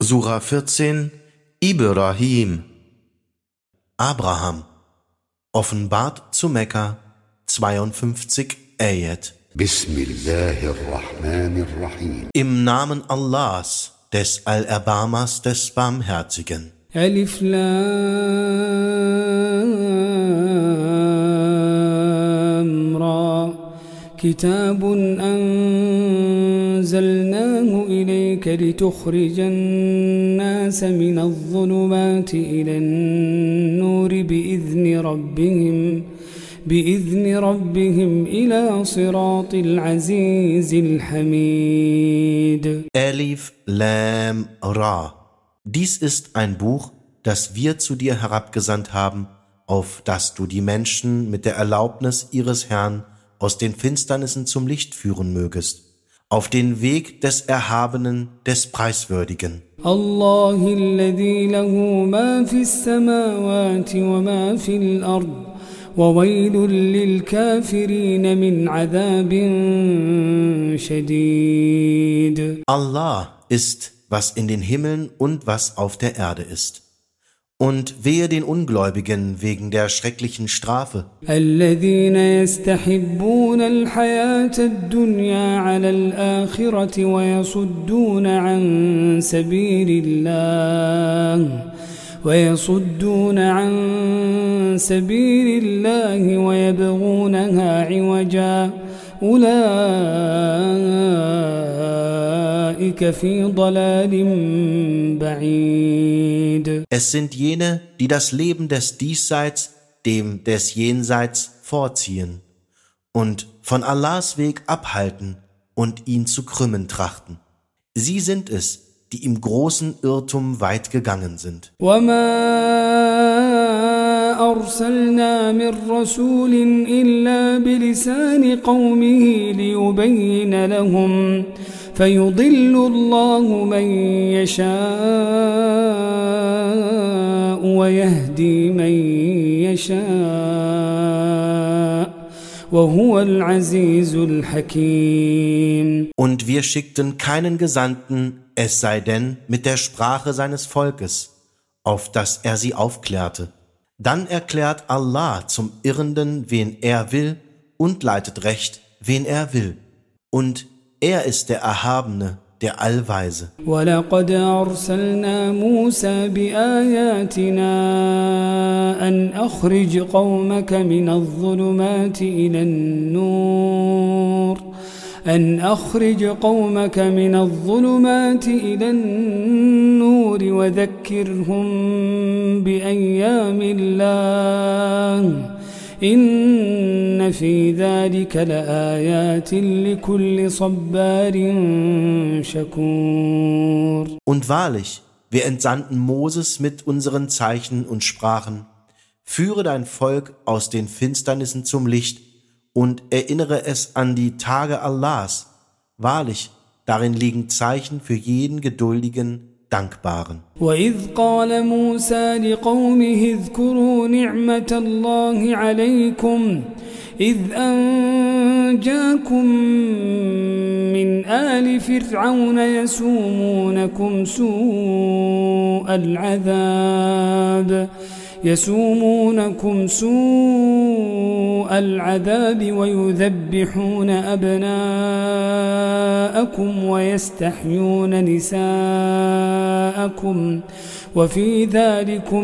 Sura 14 Ibrahim Abraham offenbart zu Mekka 52 Ayat. Bismillahirrahmanirrahim. Im Namen Allahs, des Allerbarmers, des Barmherzigen. Alif Lam Ra كتاب أنزلناه إليك لتخرج الناس من الظلمات إلى النور بإذن ربهم إلى صراط العزيز الحميد. Alif Lam Ra. Dies ist ein Buch, das wir zu dir herabgesandt haben, auf das du die Menschen mit der Erlaubnis ihres Herrn aus den Finsternissen zum Licht führen mögest, auf den Weg des Erhabenen, des Preiswürdigen. الله الذي له ما في السماوات وما في الأرض وويل للكافرين من عذاب شديد. Allah ist, was in den Himmeln und was auf der Erde ist. Und wehe den Ungläubigen wegen der schrecklichen Strafe. الذين يستحبون الحياة الدنيا على الآخرة ويصدون عن سبيل الله ويبغونها عوجا أولئك في ضلال بعيد. Es sind jene, die das Leben des Diesseits dem des Jenseits vorziehen und von Allahs Weg abhalten und ihn zu krümmen trachten. Sie sind es, die im großen Irrtum weit gegangen sind. أرسلنا من رسول إلا بلسان قومه ليبين لهم فيضل الله من يشاء ويهدي من يشاء وهو العزيز الحكيم. Und wir schickten keinen Gesandten, es sei denn mit der Sprache seines Volkes, auf das er sie aufklärte. Dann erklärt Allah zum Irrenden, wen er will, und leitet recht, wen er will. Und er ist der Erhabene, der Allweise. وَلَقَدْ أَرْسَلْنَا مُوسَى بِآيَاتِنَا أَنْ أَخْرِجْ قَوْمَكَ مِنَ الظُّلُمَاتِ إِلَى النُّورِ وَذَكِّرْهُم بِأَيَّامِ اللَّهِ إِنَّ فِي ذَلِكَ لَآيَاتٍ لِكُلِّ صَبَّارٍ شَكُورٍ. Und wahrlich, wir entsandten Moses mit unseren Zeichen und sprachen: Führe dein Volk aus den Finsternissen zum Licht und erinnere es an die Tage Allahs. Wahrlich, darin liegen Zeichen für jeden geduldigen, Dankbaren. وَإِذْ قَالَ مُوسَى لِقَوْمِهِ اذْكُرُوا نِعْمَةَ اللَّهِ عَلَيْكُمْ إِذْ أَنْجَاكُمْ مِنْ آلِ فِرْعَوْنَ يسومونكم سوء العذاب ويذبحون أبناءكم ويستحيون نساءكم وفي ذلكم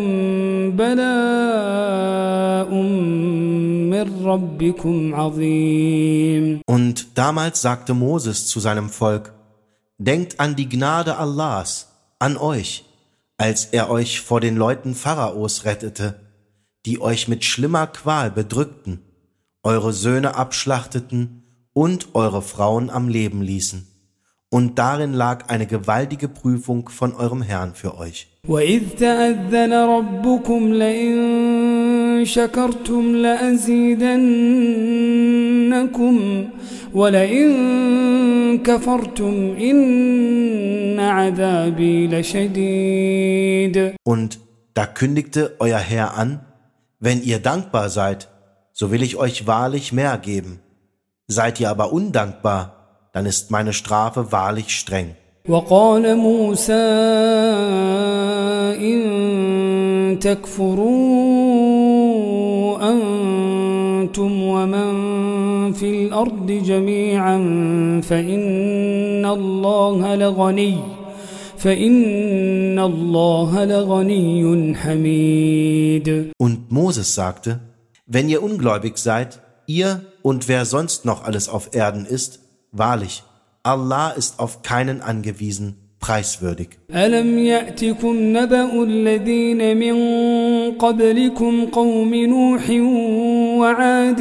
بلاء من ربكم عظيم. Und damals sagte Moses zu seinem Volk: Denkt an die Gnade Allahs, an euch, als er euch vor den Leuten Pharaos rettete, die euch mit schlimmer Qual bedrückten, eure Söhne abschlachteten und eure Frauen am Leben ließen. Und darin lag eine gewaltige Prüfung von eurem Herrn für euch. وَإِذْ تَأَذَّنَ رَبُّكُمْ لَئِن شَكَرْتُمْ لَأَزِيدَنَّكُمْ وَلَئِن كَفَرْتُمْ إِنَّ عَذَابِي لَشَدِيدٌ. Und da kündigte euer Herr an: Wenn ihr dankbar seid, so will ich euch wahrlich mehr geben. Seid ihr aber undankbar, dann ist meine Strafe wahrlich streng. وقال موسى إن تكفروا أنتم ومن في الأرض جميعا فإن الله لغني حميد. Und Moses sagte, wenn ihr ungläubig seid, ihr und wer sonst noch alles auf Erden ist, wahrlich, Allah ist auf keinen angewiesen, preiswürdig. ألم يأتكم نبأ الذين من قبلكم قوم نوح وعاد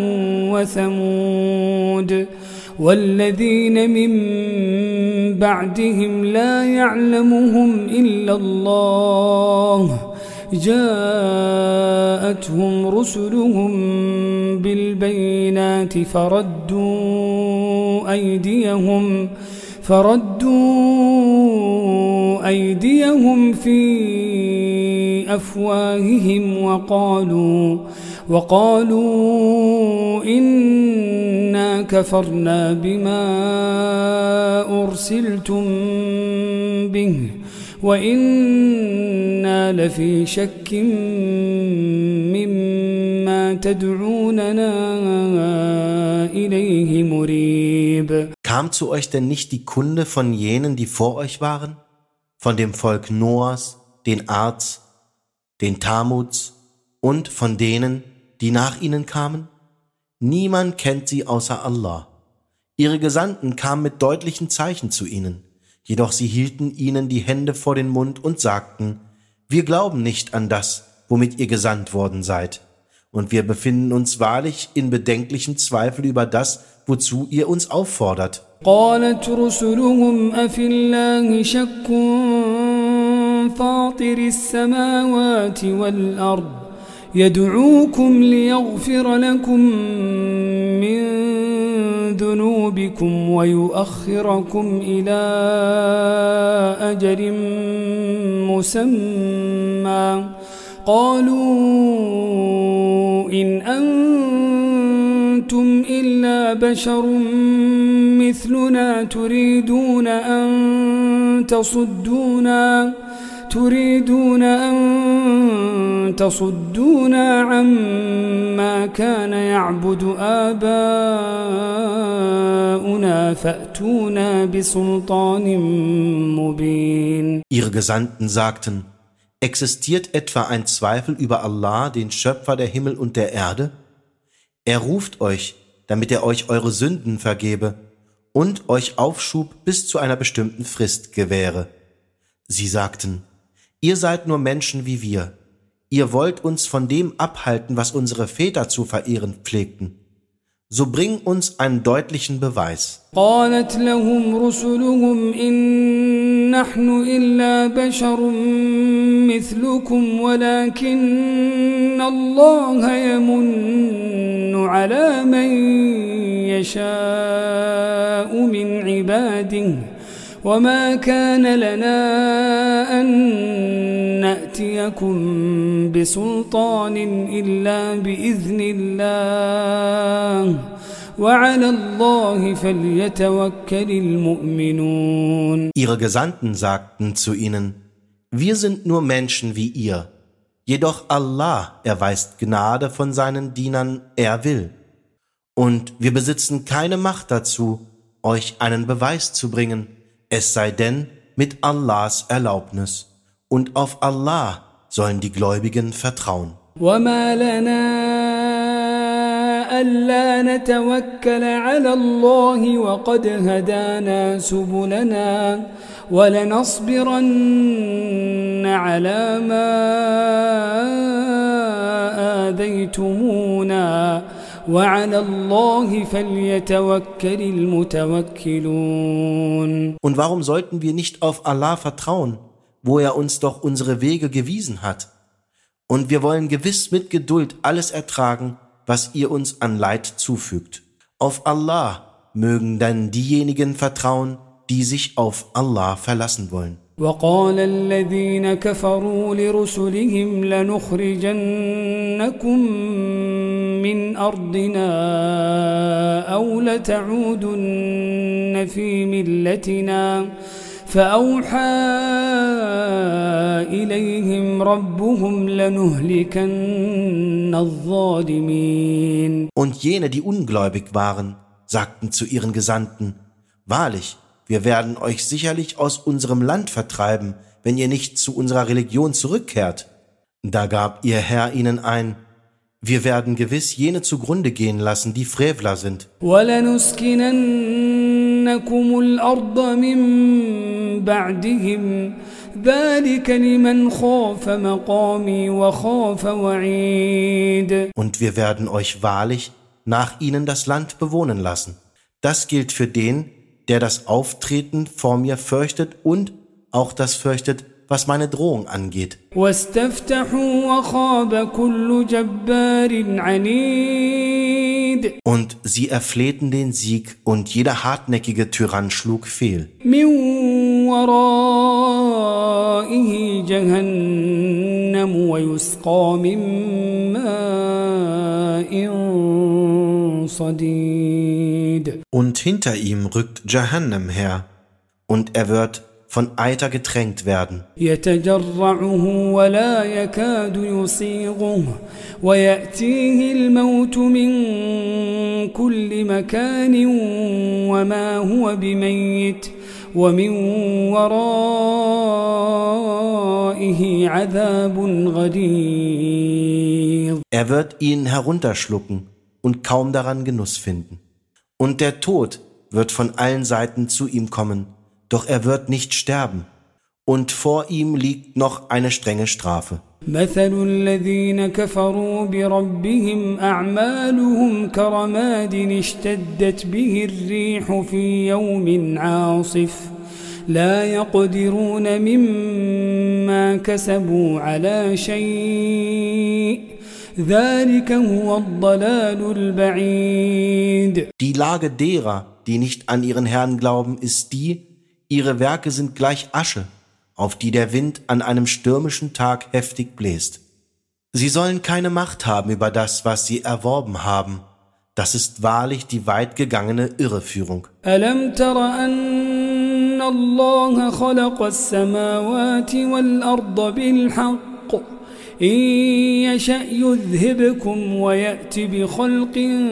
وثمود والذين من بعدهم لا يعلمهم إلا الله جاءتهم رسلهم بالبينات فردوا أيديهم في أفواههم وقالوا إنا كفرنا بما أرسلتم به وإنا لفي شك مما تدعوننا إليه مريب. Kam zu euch denn nicht die Kunde von jenen, die vor euch waren? Von dem Volk Noahs, den Ads, den Tamuds und von denen, die nach ihnen kamen? Niemand kennt sie außer Allah. Ihre Gesandten kamen mit deutlichen Zeichen zu ihnen. Jedoch sie hielten ihnen die Hände vor den Mund und sagten, wir glauben nicht an das, womit ihr gesandt worden seid. Und wir befinden uns wahrlich in bedenklichen Zweifel über das, wozu ihr uns auffordert. قالت رسلهم أفي الله شك فاطر السماوات والأرض يدعوكم ليغفر لكم من ذنوبكم ويؤخركم إلى أجل مسمى قالوا إن أنتم إلا بشر مثلنا تريدون أن تصدونا عما كان يعبد آباؤنا فأتونا بسلطان مبين. Ihre Gesandten sagten, existiert etwa ein Zweifel über Allah, den Schöpfer der Himmel und der Erde? Er ruft euch, damit er euch eure Sünden vergebe und euch Aufschub bis zu einer bestimmten Frist gewähre. Sie sagten, ihr seid nur Menschen wie wir. Ihr wollt uns von dem abhalten, was unsere Väter zu verehren pflegten. So bring uns einen deutlichen Beweis. قالت لهم رسلهم إن نحن إلا بشر مثلكم ولكن الله يمن على من يشاء من عباده وما كان لنا أن نأتيكم بسلطان إلا بإذن الله وعلى الله فليتوكل المؤمنون. Ihre Gesandten sagten zu ihnen, wir sind nur Menschen wie ihr, jedoch Allah erweist Gnade von seinen Dienern, er will. Und wir besitzen keine Macht dazu, euch einen Beweis zu bringen, es sei denn mit Allahs Erlaubnis. Und auf Allah sollen die Gläubigen vertrauen. وما لنا ألا نتوكل على الله وقد هدانا سبلنا ولنصبرن على ما آذيتمونا وعلى الله فليتوكل المتوكلون. Und warum sollten wir nicht auf Allah vertrauen, wo er uns doch unsere Wege gewiesen hat? Und wir wollen gewiss mit Geduld alles ertragen, was ihr uns an Leid zufügt. Auf Allah mögen dann diejenigen vertrauen, die sich auf Allah verlassen wollen. وقال الذين كفروا لرسلهم لنخرجنكم من أرضنا أو لتعودن في ملتنا فأوحى إليهم ربهم لنهلكن الظالمين. Und jene, die ungläubig waren, sagten zu ihren Gesandten: Wahrlich, wir werden euch sicherlich aus unserem Land vertreiben, wenn ihr nicht zu unserer Religion zurückkehrt. Da gab ihr Herr ihnen ein: Wir werden gewiss jene zugrunde gehen lassen, die Frevler sind. وَلَنُسْكِنَنَّكُمُ الْأَرْضَ مِن بَعْدِهِمْ ذَلِكَ لِمَنْ خَافَ مَقَامِي وَخَافَ وَعِيدِ. Und wir werden euch wahrlich nach ihnen das Land bewohnen lassen. Das gilt für den, der das Auftreten vor mir fürchtet und auch das fürchtet, was meine Drohung angeht. وَاسْتَفْتَحُوا وَخَابَ كُلُّ جَبَّارٍ عَنِيدٍ. Und sie erflehten den Sieg, und jeder hartnäckige Tyrann schlug fehl. مِنْ وَرَائِهِ جَهَنَّمُ وَيُسْقَى مِنْ مَاءٍ صَدِيدٍ. Und hinter ihm rückt Jahannam her, und er wird von Eiter getränkt werden. يتجرعه ولا يكاد يصيغه ويأتيه الموت من كل مكان وما هو بميت ومن ورائه عذاب غليظ. Er wird ihn herunterschlucken und kaum daran Genuss finden. Und der Tod wird von allen Seiten zu ihm kommen, doch er wird nicht sterben. Und vor ihm liegt noch eine strenge Strafe. مثل الذين كفروا بربهم أعمالهم كرماد اشتدت به الريح في يوم عاصف لا يقدرون مما كسبوا على شيء ذلك هو الضلال البعيد. Die Lage derer, die nicht an ihren Herrn glauben, ist die: Ihre Werke sind gleich Asche, auf die der Wind an einem stürmischen Tag heftig bläst. Sie sollen keine Macht haben über das, was sie erworben haben. Das ist wahrlich die weit gegangene Irreführung. ألم تر أن الله خلق السماوات والأرض بالحق إن يشأ يذهبكم ويأت بخلق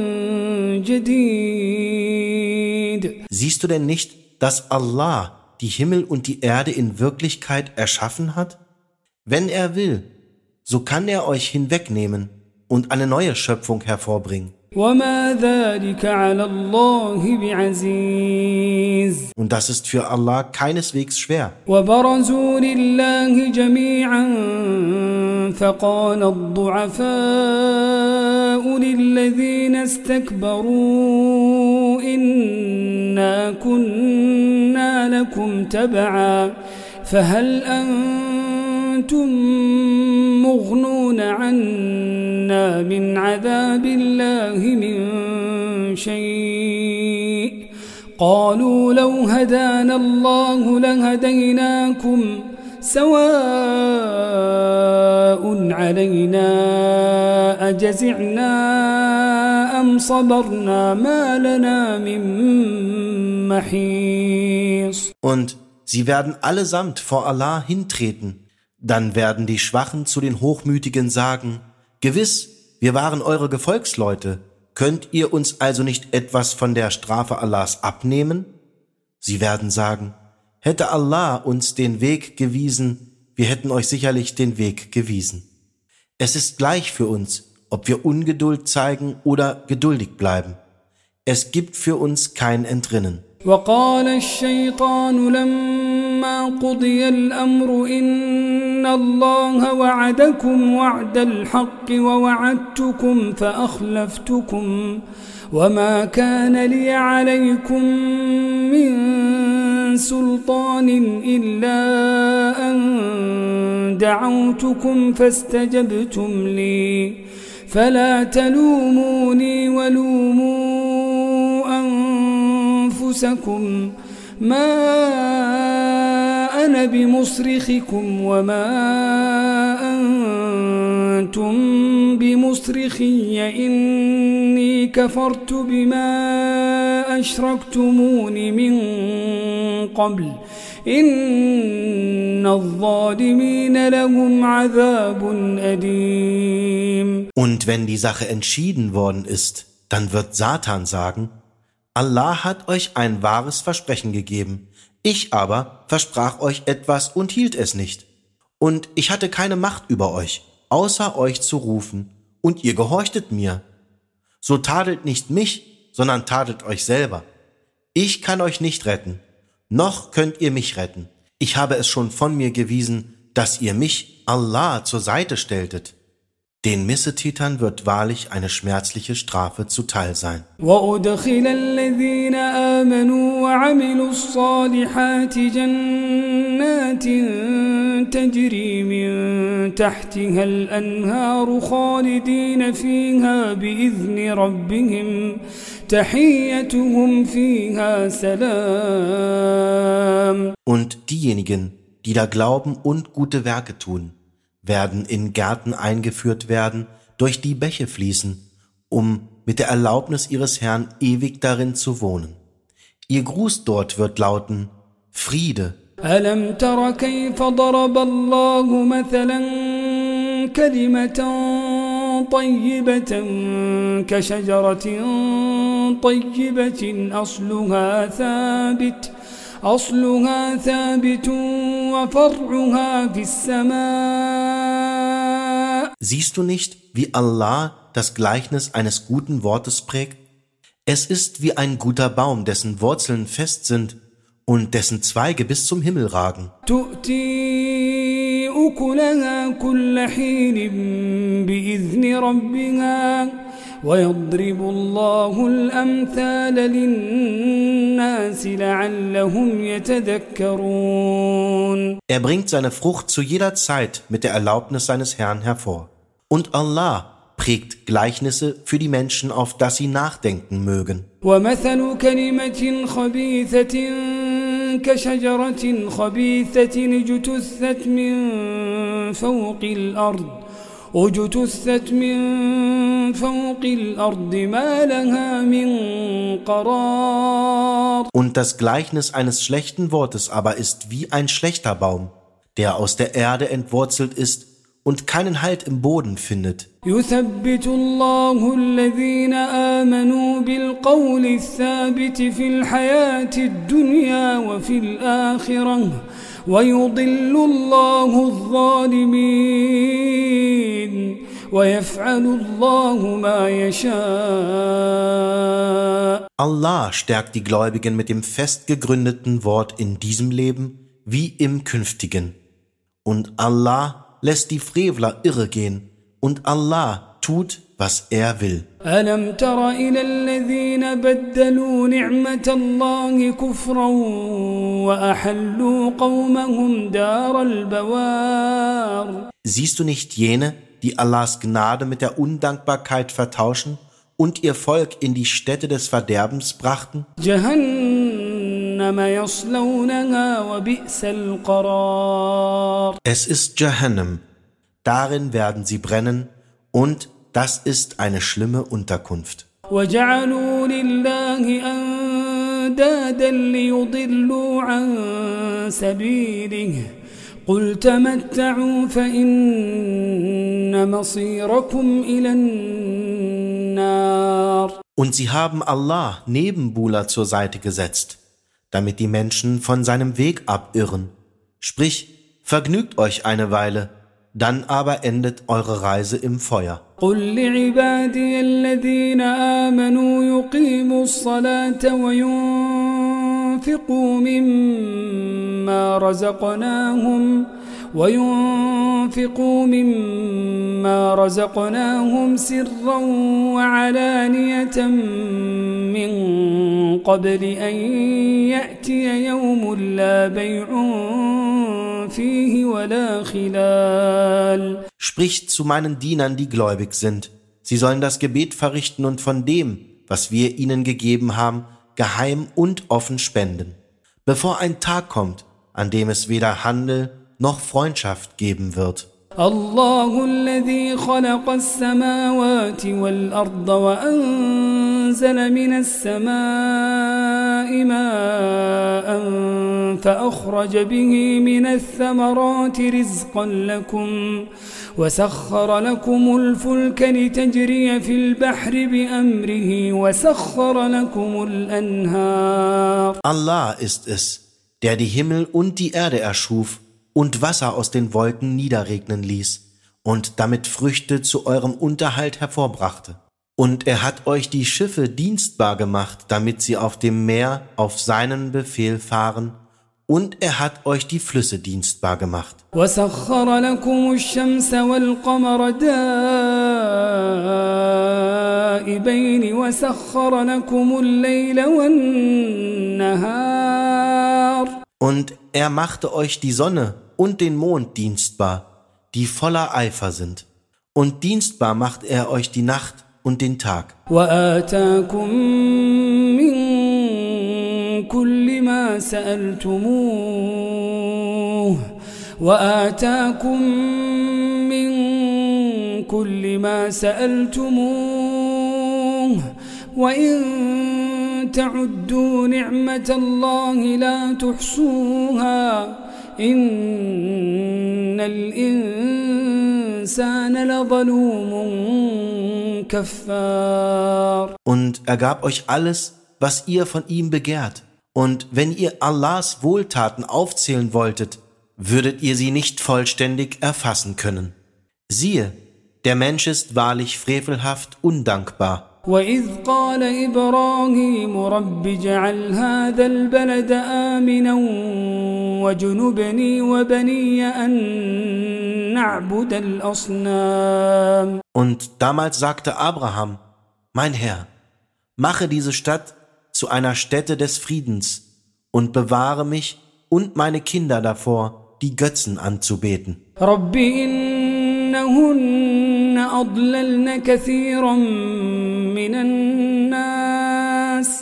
جديد. Siehst du denn nicht, dass Allah die Himmel und die Erde in Wirklichkeit erschaffen hat? Wenn er will, so kann er euch hinwegnehmen und eine neue Schöpfung hervorbringen. وما ذلك على الله بعزيز. Und das ist für Allah keineswegs schwer. وبرزوا لله جميعا فقال الضعفاء للذين استكبروا إنا كنا لكم تبعا فهل أنتم مغنون عنا من عذاب الله من شيء قالوا لو هدانا الله لهديناكم سواء علينا أجزعنا أم صبرنا ما لنا من محيص. Und sie werden allesamt vor Allah hintreten. Dann werden die Schwachen zu den Hochmütigen sagen: Gewiss, wir waren eure Gefolgsleute. Könnt ihr uns also nicht etwas von der Strafe Allahs abnehmen? Sie werden sagen: Hätte Allah uns den Weg gewiesen, wir hätten euch sicherlich den Weg gewiesen. Es ist gleich für uns, ob wir Ungeduld zeigen oder geduldig bleiben. Es gibt für uns kein Entrinnen. وقال الشيطان لما قضي الأمر إن الله وعدكم وعد الحق ووعدتكم فأخلفتكم وما كان لي عليكم من سلطان إلا أن دعوتكم فاستجبتم لي فلا تلوموني ولوموا أنفسكم ما أنا بمصرخكم وما أنتم بمصرخي إني كفرت بما أشركتمون من قبل إن الظالمين لهم عذاب أليم. Und wenn die Sache entschieden worden ist, dann wird Satan sagen: Allah hat euch ein wahres Versprechen gegeben, ich aber versprach euch etwas und hielt es nicht. Und ich hatte keine Macht über euch, außer euch zu rufen, und ihr gehorchtet mir. So tadelt nicht mich, sondern tadelt euch selber. Ich kann euch nicht retten, noch könnt ihr mich retten. Ich habe es schon von mir gewiesen, dass ihr mich, Allah, zur Seite stelltet. Den Missetätern wird wahrlich eine schmerzliche Strafe zuteil sein. وأدخل الذين آمنوا وعملوا الصالحات جنات تجري من تحتها الأنهار خالدين فيها بإذن ربهم تحيتهم فيها سلام. Und diejenigen, die da glauben und gute Werke tun, werden in Gärten eingeführt werden, durch die Bäche fließen, um mit der Erlaubnis ihres Herrn ewig darin zu wohnen. Ihr Gruß dort wird lauten: Friede. ألم تر كيف ضرب الله مثلا كلمة طيبة كشجرة طيبة أصلها ثابت وفرعها في السماء. Siehst du nicht, wie Allah das Gleichnis eines guten Wortes prägt? Es ist wie ein guter Baum, dessen Wurzeln fest sind und dessen Zweige bis zum Himmel ragen. تؤتي أكلها كل حين بإذن ربها ويضرب الله الأمثال للناس لعلهم يتذكرون. Er bringt seine Frucht zu jeder Zeit mit der Erlaubnis seines Herrn hervor. Und Allah prägt Gleichnisse für die Menschen, auf dass sie nachdenken mögen. ومثل كلمة خبيثة كشجرة خبيثة اجتثت من فوق الأرض ما لها من قرار. Und das Gleichnis eines schlechten Wortes aber ist wie ein schlechter Baum, der aus der Erde entwurzelt ist und keinen Halt im Boden findet. يثبت الله الذين آمنوا بالقول الثابت في الحياة الدنيا وفي الآخرة ويضل الله الظالمين ويفعل الله ما يشاء. Allah stärkt die Gläubigen mit dem fest gegründeten Wort in diesem Leben wie im künftigen. Und Allah lässt die Frevler irregehen, und Allah tut, was er will. ألم تر إلى الذين بدلوا نعمة الله كفرا وأحلوا قومهم دار البوار. Siehst du nicht jene, die Allahs Gnade mit der Undankbarkeit vertauschen und ihr Volk in die Stätte des Verderbens brachten? جهنم يصلونها وبئس القرار. Es ist Jahannam, darin werden sie brennen, und das ist eine schlimme Unterkunft. وجعلوا لله أندادا ليضلوا عن سبيله قل تمتعوا فإن مصيركم إلى النار. Und sie haben Allah Nebenbuhler zur Seite gesetzt, damit die Menschen von seinem Weg abirren. Sprich, vergnügt euch eine Weile, dann aber endet eure Reise im Feuer. قل لعبادي الذين آمنوا يقيموا الصلاة وينفقوا مما رزقناهم سرا وعلانية من قبل أن يأتي يوم لا بيع فيه ولا خلال. Sprich zu meinen Dienern, die gläubig sind. Sie sollen das Gebet verrichten und von dem, was wir ihnen gegeben haben, geheim und offen spenden, bevor ein Tag kommt, an dem es weder Handel noch Freundschaft geben wird. الله الذي خلق السماوات والأرض وأنزل من السماء ماء فأخرج به من الثمرات رزقا لكم وسخر لكم الفلك لتجري في البحر بأمره وسخر لكم الأنهار. Allah ist es, der die Himmel und die Erde erschuf und Wasser aus den Wolken niederregnen ließ und damit Früchte zu eurem Unterhalt hervorbrachte. Und er hat euch die Schiffe dienstbar gemacht, damit sie auf dem Meer auf seinen Befehl fahren, und er hat euch die Flüsse dienstbar gemacht. وسخر لكم الشمس والقمر دائبين وسخر لكم الليل والنهار. Und er machte euch die Sonne und den Mond dienstbar, die voller Eifer sind. Und dienstbar macht er euch die Nacht und den Tag. وآتاكم من كل ما سألتموه وآتاكم من كل ما سألتموه وإن تعدوا نعمة الله لا تحصوها إن الإنسان لظلوم كفار. Und er gab euch alles, was ihr von ihm begehrt. Und wenn ihr Allahs Wohltaten aufzählen wolltet, würdet ihr sie nicht vollständig erfassen können. Siehe, der Mensch ist wahrlich frevelhaft undankbar. وإذ قال إبراهيم رب اجعل هذا البلد آمنا واجنبني وبني أن نعبد الأصنام. Und damals sagte Abraham, mein Herr, mache diese Stadt zu einer Stätte des Friedens und bewahre mich und meine Kinder davor, die Götzen anzubeten. رب إنهن أضللن كثيرا من الناس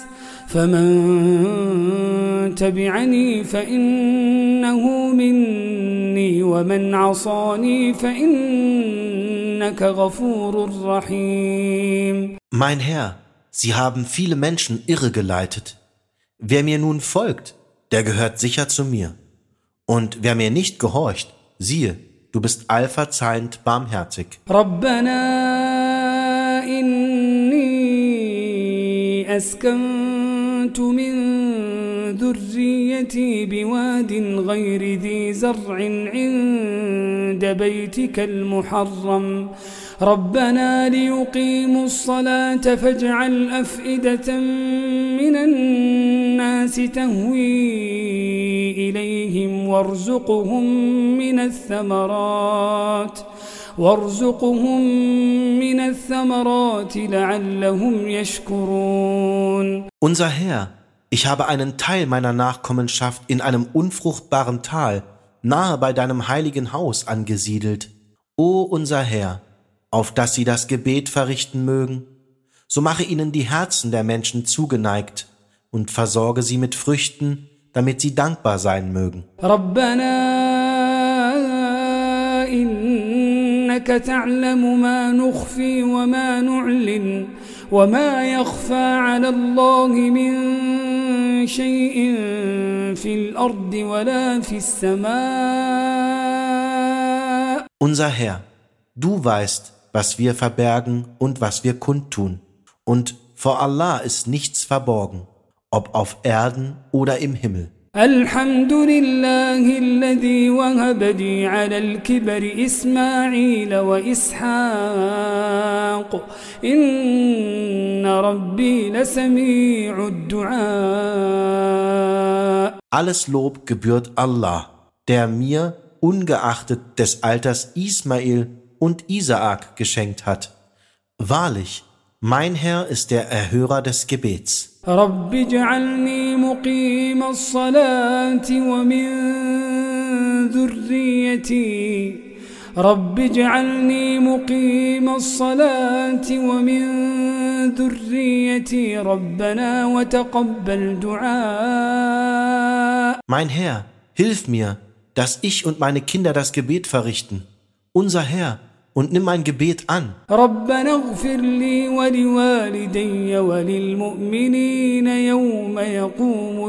فمن تبعني فإنه مني ومن عصاني فإنك غفور رحيم. Mein Herr, Sie haben viele Menschen irregeleitet. Wer mir nun folgt, der gehört sicher zu mir. Und wer mir nicht gehorcht, siehe, du bist allverzeihend barmherzig. ربنا إني أسكنت من ذريتي بواد غير ذي زرع عند بيتك المحرم ربنا ليقيموا الصلاة فاجعل أفئدة من الناس تهوي إليهم وارزقهم من الثمرات لعلهم يشكرون. Unser Herr, ich habe einen Teil meiner Nachkommenschaft in einem unfruchtbaren Tal nahe bei deinem heiligen Haus angesiedelt. O unser Herr, auf dass sie das Gebet verrichten mögen, so mache ihnen die Herzen der Menschen zugeneigt und versorge sie mit Früchten, damit sie dankbar sein mögen. ربنا إنك تعلم ما نخفي وما نعلن وما يخفى على الله من شيء في الأرض ولا في السماء. Unser Herr, du weißt, was wir verbergen und was wir kundtun. Und vor Allah ist nichts verborgen, ob auf Erden oder im Himmel. الحمد لله الذي وهب لي على الكبر إسماعيل وإسحاق إن ربي لسميع الدعاء. Alles Lob gebührt Allah, der mir, ungeachtet des Alters Ismail und Isaak geschenkt hat. Wahrlich, mein Herr ist der Erhörer des Gebets. رب اجعلني مقيم الصلاة ومن ذريتي رب اجعلني مقيم الصلاة ومن ذريتي ربنا وتقبل دعاء. Mein Herr, hilf mir, dass ich und meine Kinder das Gebet verrichten unser Herr, und nimm mein Gebet an. ربنا اغفر لي ولوالدي وللمؤمنين يوم يقوم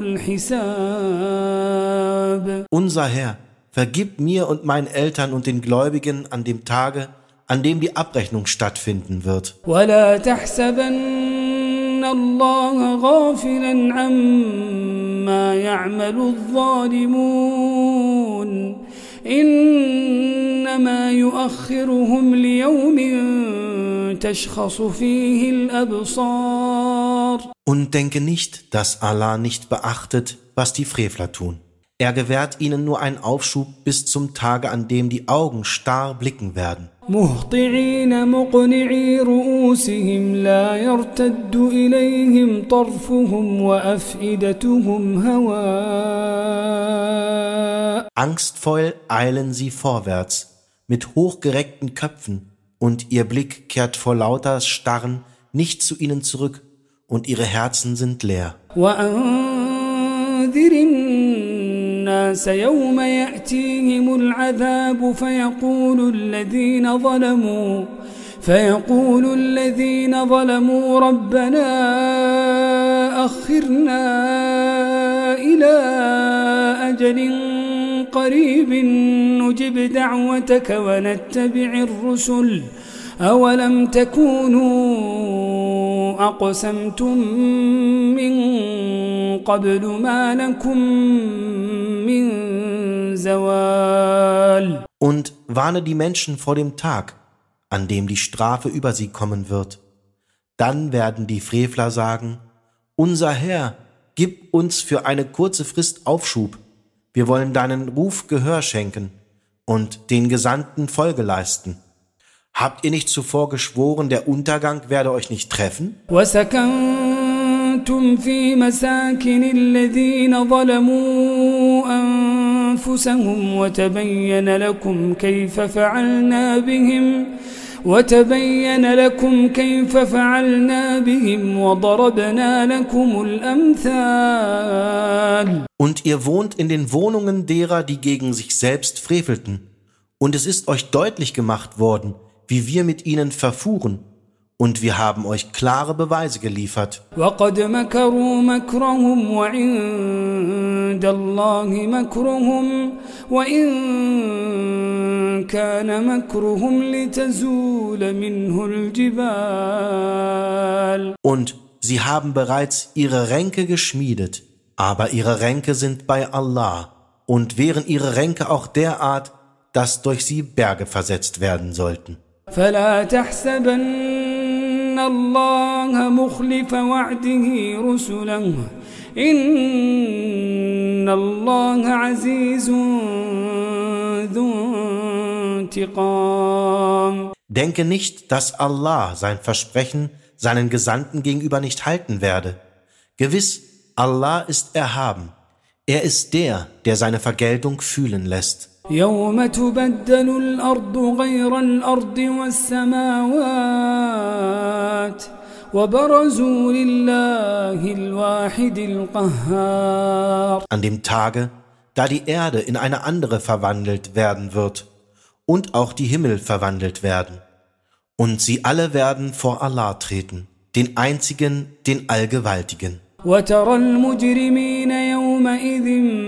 الحساب. Unser Herr, vergib mir und meinen Eltern und den Gläubigen an dem Tage, an dem die Abrechnung stattfinden wird. ولا تحسبن الله غافلا عما يعمل الظالمون إنما يؤخرهم ليوم تشخص فيه الأبصار. Und denke nicht, dass Allah nicht beachtet, was die Frevler tun. Er gewährt ihnen nur einen Aufschub bis zum Tage, an dem die Augen starr blicken werden. مهطعين مقنعي رؤوسهم لا يرتد إليهم طرفهم وأفئدتهم هواء. Angstvoll eilen sie vorwärts, mit hochgereckten Köpfen, und ihr Blick kehrt vor lauter Starren nicht zu ihnen zurück, und ihre Herzen sind leer. وأنذر الناس يوم يأتيهم العذاب فيقول الذين ظلموا ربنا أخرنا إلى أجل قريب نجب دعوتك ونتبع الرسل أولم تكونوا أقسمتم من قبل ما لكم من زوال. Und warne die Menschen vor dem Tag, an dem die Strafe über sie kommen wird. Dann werden die Frevler sagen: Unser Herr, gib uns für eine kurze Frist Aufschub. Wir wollen deinen Ruf Gehör schenken und den Gesandten Folge leisten. Habt ihr nicht zuvor geschworen, der Untergang werde euch nicht treffen? وسكنتم في مساكن الذين ظلموا أنفسهم وتبين لكم كيف فعلنا بهم وضربنا لكم الأمثال. Und ihr wohnt in den Wohnungen derer, die gegen sich selbst frevelten. Und es ist euch deutlich gemacht worden, wie wir mit ihnen verfuhren, und wir haben euch klare Beweise geliefert. وَقَدْ مَكَرُوا مَكْرَهُمْ وَعِندَ اللَّهِ مَكْرُهُمْ وَإِن كَانَ مَكْرُهُمْ لِتَزُولَ مِنْهُ الْجِبَالُ. Und sie haben bereits ihre Ränke geschmiedet, aber ihre Ränke sind bei Allah, und wären ihre Ränke auch derart, dass durch sie Berge versetzt werden sollten. فلا تحسبن الله مخلف وعده رسله إن الله عزيز ذو انتقام. Denke nicht, dass Allah sein Versprechen seinen Gesandten gegenüber nicht halten werde. Gewiss, Allah ist erhaben. Er ist der, der seine Vergeltung fühlen lässt. يوم تبدل الأرض غير الأرض والسماوات وبرزوا لله الواحد القهار. An dem Tage, da die Erde in eine andere verwandelt werden wird und auch die Himmel verwandelt werden, und sie alle werden vor Allah treten, den Einzigen, den Allgewaltigen. وترى المجرمين يومئذ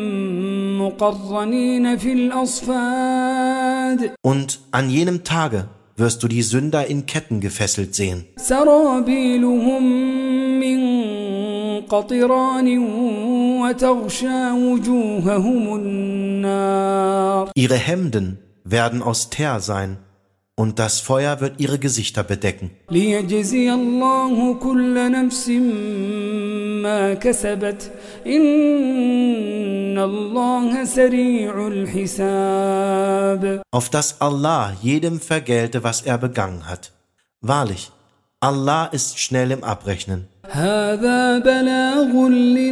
مقرنين في الأصفاد. Und an jenem Tage wirst du die Sünder in Ketten gefesselt sehen. سرابيلهم من قطران وتغشى وجوههم النار. Ihre Hemden werden aus Teer sein, und das Feuer wird ihre Gesichter bedecken. ليجزي الله كل نفس ما كسبت إن الله سريع الحساب. Auf dass Allah jedem vergelte, was er begangen hat. Wahrlich, Allah ist schnell im Abrechnen. هذا بلاغ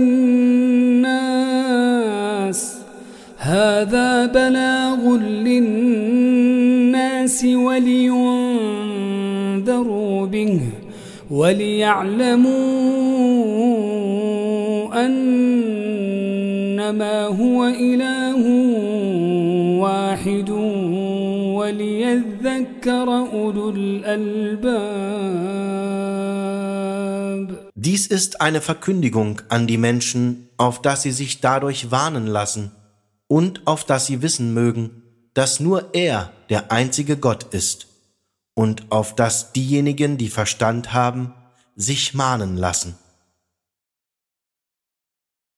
للناس ولينذروا به وليعلموا أنما هو إله واحد واحد وليذكر أولو الألباب. Dies ist eine Verkündigung an die Menschen, auf dass sie sich dadurch warnen lassen und auf dass sie wissen mögen, dass nur er der einzige Gott ist und auf dass diejenigen, die Verstand haben, sich mahnen lassen.